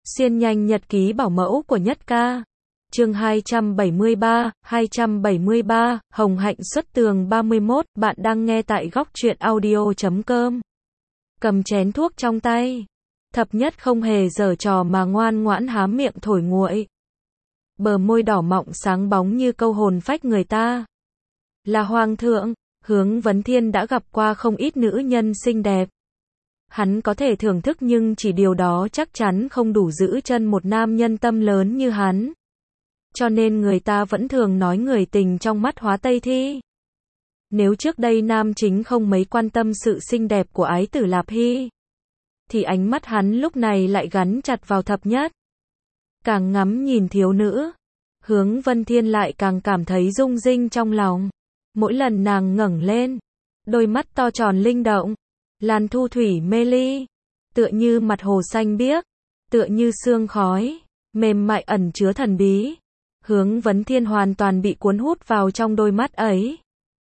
Xuyên nhanh nhật ký bảo mẫu của Nhất Ca. Chương 273, Hồng Hạnh xuất tường 31, bạn đang nghe tại góc truyện audio.com. Cầm chén thuốc trong tay. Thập Nhất không hề giở trò mà ngoan ngoãn há miệng thổi nguội. Bờ môi đỏ mọng sáng bóng như câu hồn phách người ta. Là hoàng thượng, Hướng Vấn Thiên đã gặp qua không ít nữ nhân xinh đẹp. Hắn có thể thưởng thức nhưng chỉ điều đó chắc chắn không đủ giữ chân một nam nhân tâm lớn như hắn. Cho nên người ta vẫn thường nói người tình trong mắt hóa Tây Thi. Nếu trước đây nam chính không mấy quan tâm sự xinh đẹp của ái tử Lạp Hy, thì ánh mắt hắn lúc này lại gắn chặt vào Thập Nhất. Càng ngắm nhìn thiếu nữ, Hướng Vân Thiên lại càng cảm thấy rung rinh trong lòng. Mỗi lần nàng ngẩng lên, đôi mắt to tròn linh động, làn thu thủy mê ly, tựa như mặt hồ xanh biếc, tựa như sương khói, mềm mại ẩn chứa thần bí. Hướng Vấn Thiên hoàn toàn bị cuốn hút vào trong đôi mắt ấy.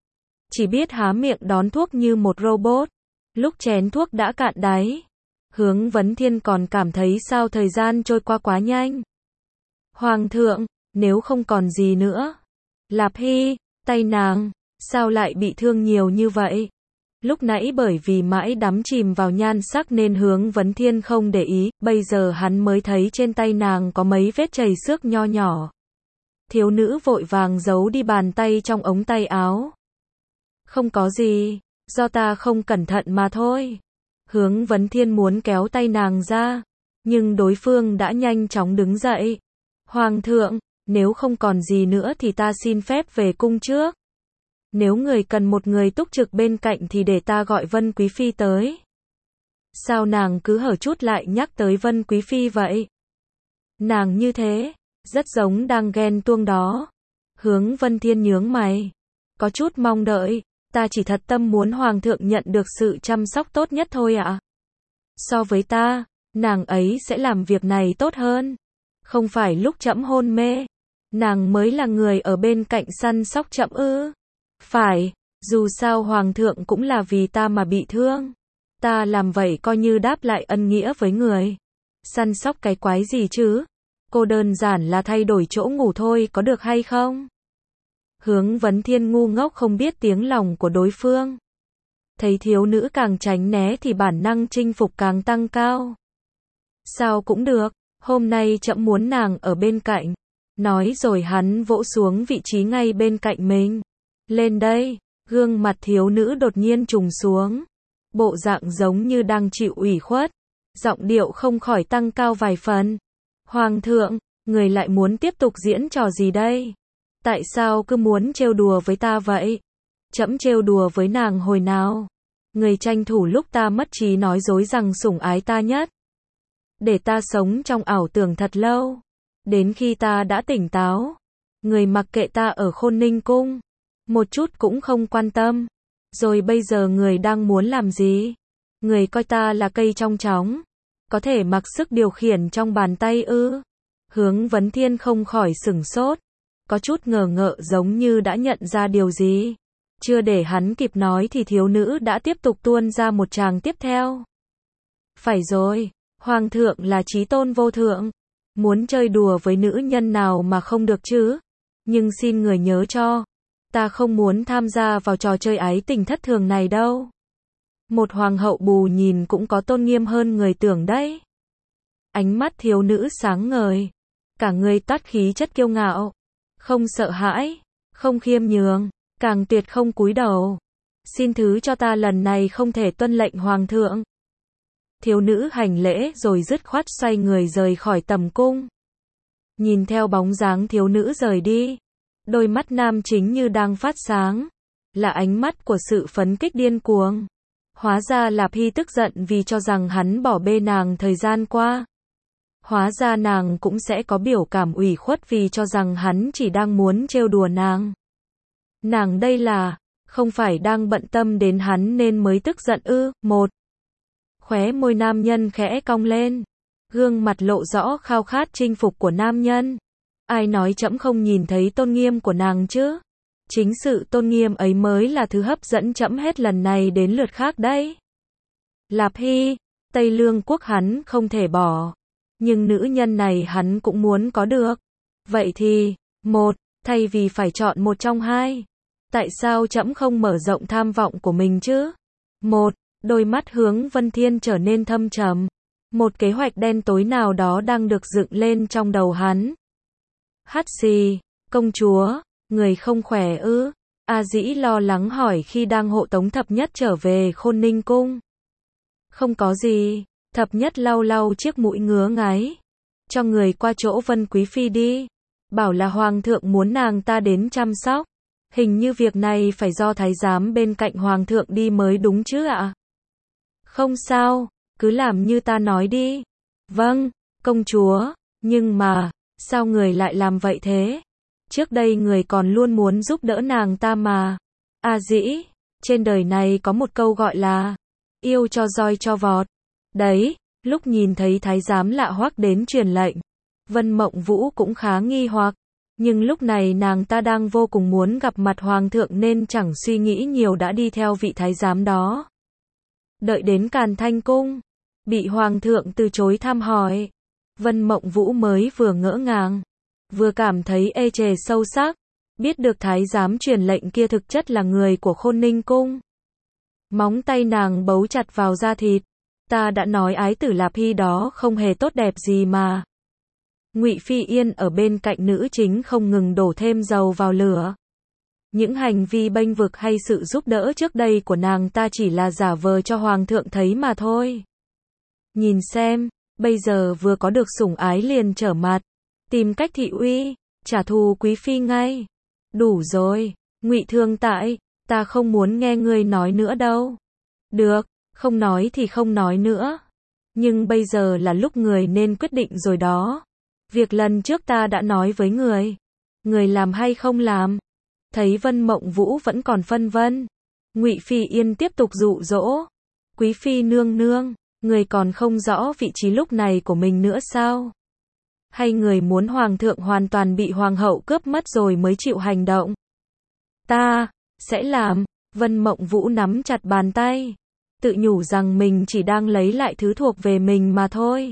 Chỉ biết há miệng đón thuốc như một robot. Lúc chén thuốc đã cạn đáy, Hướng Vấn Thiên còn cảm thấy sao thời gian trôi qua quá nhanh. Hoàng thượng, nếu không còn gì nữa. Lạp Hy, tay nàng, sao lại bị thương nhiều như vậy? Lúc nãy bởi vì mãi đắm chìm vào nhan sắc nên Hướng Vấn Thiên không để ý, bây giờ hắn mới thấy trên tay nàng có mấy vết chảy xước nho nhỏ. Thiếu nữ vội vàng giấu đi bàn tay trong ống tay áo. Không có gì, do ta không cẩn thận mà thôi. Hướng Vấn Thiên muốn kéo tay nàng ra, nhưng đối phương đã nhanh chóng đứng dậy. Hoàng thượng, nếu không còn gì nữa thì ta xin phép về cung trước. Nếu người cần một người túc trực bên cạnh thì để ta gọi Vân Quý Phi tới. Sao nàng cứ hở chút lại nhắc tới Vân Quý Phi vậy? Nàng như thế, rất giống đang ghen tuông đó. Hướng Vân Thiên nhướng mày, có chút mong đợi, ta chỉ thật tâm muốn Hoàng thượng nhận được sự chăm sóc tốt nhất thôi ạ. So với ta, nàng ấy sẽ làm việc này tốt hơn. Không phải lúc trẫm hôn mê, nàng mới là người ở bên cạnh săn sóc trẫm ư? Phải, dù sao Hoàng thượng cũng là vì ta mà bị thương. Ta làm vậy coi như đáp lại ân nghĩa với người. Săn sóc cái quái gì chứ? Cô đơn giản là thay đổi chỗ ngủ thôi có được hay không? Hướng Vấn Thiên ngu ngốc không biết tiếng lòng của đối phương. Thấy thiếu nữ càng tránh né thì bản năng chinh phục càng tăng cao. Sao cũng được, hôm nay trẫm muốn nàng ở bên cạnh. Nói rồi hắn vỗ xuống vị trí ngay bên cạnh mình. Lên đây, gương mặt thiếu nữ đột nhiên trùng xuống. Bộ dạng giống như đang chịu ủy khuất. Giọng điệu không khỏi tăng cao vài phần. Hoàng thượng, người lại muốn tiếp tục diễn trò gì đây? Tại sao cứ muốn trêu đùa với ta vậy? Trẫm trêu đùa với nàng hồi nào? Người tranh thủ lúc ta mất trí nói dối rằng sủng ái ta nhất. Để ta sống trong ảo tưởng thật lâu. Đến khi ta đã tỉnh táo. Người mặc kệ ta ở Khôn Ninh Cung. Một chút cũng không quan tâm. Rồi bây giờ người đang muốn làm gì? Người coi ta là cây trong chóng. Có thể mặc sức điều khiển trong bàn tay ư? Hướng Vấn Thiên không khỏi sửng sốt. Có chút ngờ ngợ giống như đã nhận ra điều gì. Chưa để hắn kịp nói thì thiếu nữ đã tiếp tục tuôn ra một tràng tiếp theo. Phải rồi, Hoàng thượng là chí tôn vô thượng. Muốn chơi đùa với nữ nhân nào mà không được chứ? Nhưng xin người nhớ cho. Ta không muốn tham gia vào trò chơi ái tình thất thường này đâu. Một hoàng hậu bù nhìn cũng có tôn nghiêm hơn người tưởng đấy. Ánh mắt thiếu nữ sáng ngời. Cả người toát khí chất kiêu ngạo. Không sợ hãi, không khiêm nhường, càng tuyệt không cúi đầu. Xin thứ cho ta lần này không thể tuân lệnh Hoàng thượng. Thiếu nữ hành lễ rồi dứt khoát xoay người rời khỏi tầm cung. Nhìn theo bóng dáng thiếu nữ rời đi. Đôi mắt nam chính như đang phát sáng. Là ánh mắt của sự phấn kích điên cuồng. Hóa ra Lạp Hy tức giận vì cho rằng hắn bỏ bê nàng thời gian qua. Hóa ra nàng cũng sẽ có biểu cảm ủy khuất vì cho rằng hắn chỉ đang muốn trêu đùa nàng. Nàng đây là, không phải đang bận tâm đến hắn nên mới tức giận ư? Một. Khóe môi nam nhân khẽ cong lên. Gương mặt lộ rõ khao khát chinh phục của nam nhân. Ai nói trẫm không nhìn thấy tôn nghiêm của nàng chứ? Chính sự tôn nghiêm ấy mới là thứ hấp dẫn trẫm hết lần này đến lượt khác đấy. Lạp Hy, Tây Lương quốc hắn không thể bỏ. Nhưng nữ nhân này hắn cũng muốn có được. Vậy thì, thay vì phải chọn một trong hai, tại sao trẫm không mở rộng tham vọng của mình chứ? Đôi mắt Hướng Vân Thiên trở nên thâm trầm. Một kế hoạch đen tối nào đó đang được dựng lên trong đầu hắn. Hắt xì, công chúa, người không khỏe ư? A Dĩ lo lắng hỏi khi đang hộ tống Thập Nhất trở về Khôn Ninh Cung. Không có gì, Thập Nhất lau lau chiếc mũi ngứa ngáy. Cho người qua chỗ Vân Quý Phi đi. Bảo là Hoàng thượng muốn nàng ta đến chăm sóc. Hình như việc này phải do thái giám bên cạnh Hoàng thượng đi mới đúng chứ ạ? Không sao, cứ làm như ta nói đi. Vâng, công chúa, nhưng mà, sao người lại làm vậy thế? Trước đây người còn luôn muốn giúp đỡ nàng ta mà. A Dĩ, trên đời này có một câu gọi là yêu cho roi cho vọt. Đấy, lúc nhìn thấy thái giám lạ hoắc đến truyền lệnh, Vân Mộng Vũ cũng khá nghi hoặc. Nhưng lúc này nàng ta đang vô cùng muốn gặp mặt Hoàng thượng nên chẳng suy nghĩ nhiều đã đi theo vị thái giám đó. Đợi đến Càn Thanh Cung, bị Hoàng thượng từ chối thăm hỏi, Vân Mộng Vũ mới vừa ngỡ ngàng, vừa cảm thấy ê chề sâu sắc, biết được thái giám truyền lệnh kia thực chất là người của Khôn Ninh Cung. Móng tay nàng bấu chặt vào da thịt, ta đã nói ái tử Lạp Hy đó không hề tốt đẹp gì mà. Ngụy Phi Yên ở bên cạnh nữ chính không ngừng đổ thêm dầu vào lửa. Những hành vi bênh vực hay sự giúp đỡ trước đây của nàng ta chỉ là giả vờ cho Hoàng thượng thấy mà thôi. Nhìn xem, bây giờ vừa có được sủng ái liền trở mặt, tìm cách thị uy, trả thù Quý Phi ngay. Đủ rồi, Ngụy Thương Tại, ta không muốn nghe ngươi nói nữa đâu. Được, không nói thì không nói nữa. Nhưng bây giờ là lúc người nên quyết định rồi đó. Việc lần trước ta đã nói với người làm hay không làm? Thấy Vân Mộng Vũ vẫn còn phân vân, Ngụy Phi Yên tiếp tục dụ dỗ. Quý Phi nương nương, người còn không rõ vị trí lúc này của mình nữa sao? Hay người muốn Hoàng thượng hoàn toàn bị Hoàng hậu cướp mất rồi mới chịu hành động? Ta sẽ làm. Vân Mộng Vũ nắm chặt bàn tay, tự nhủ rằng mình chỉ đang lấy lại thứ thuộc về mình mà thôi.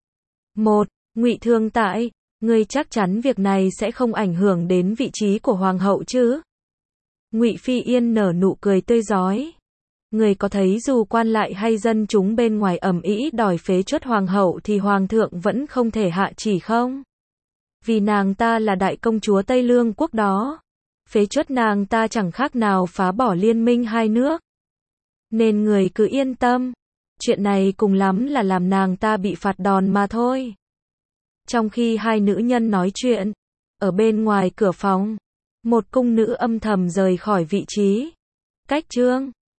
Ngụy Thương Tại, ngươi chắc chắn việc này sẽ không ảnh hưởng đến vị trí của Hoàng hậu chứ? Ngụy Phi Yên nở nụ cười tươi rói. Người có thấy dù quan lại hay dân chúng bên ngoài ầm ĩ đòi phế truất Hoàng hậu thì Hoàng thượng vẫn không thể hạ chỉ không? Vì nàng ta là đại công chúa Tây Lương quốc đó. Phế truất nàng ta chẳng khác nào phá bỏ liên minh hai nước. Nên người cứ yên tâm. Chuyện này cùng lắm là làm nàng ta bị phạt đòn mà thôi. Trong khi hai nữ nhân nói chuyện, ở bên ngoài cửa phòng, một cung nữ âm thầm rời khỏi vị trí. Cách chương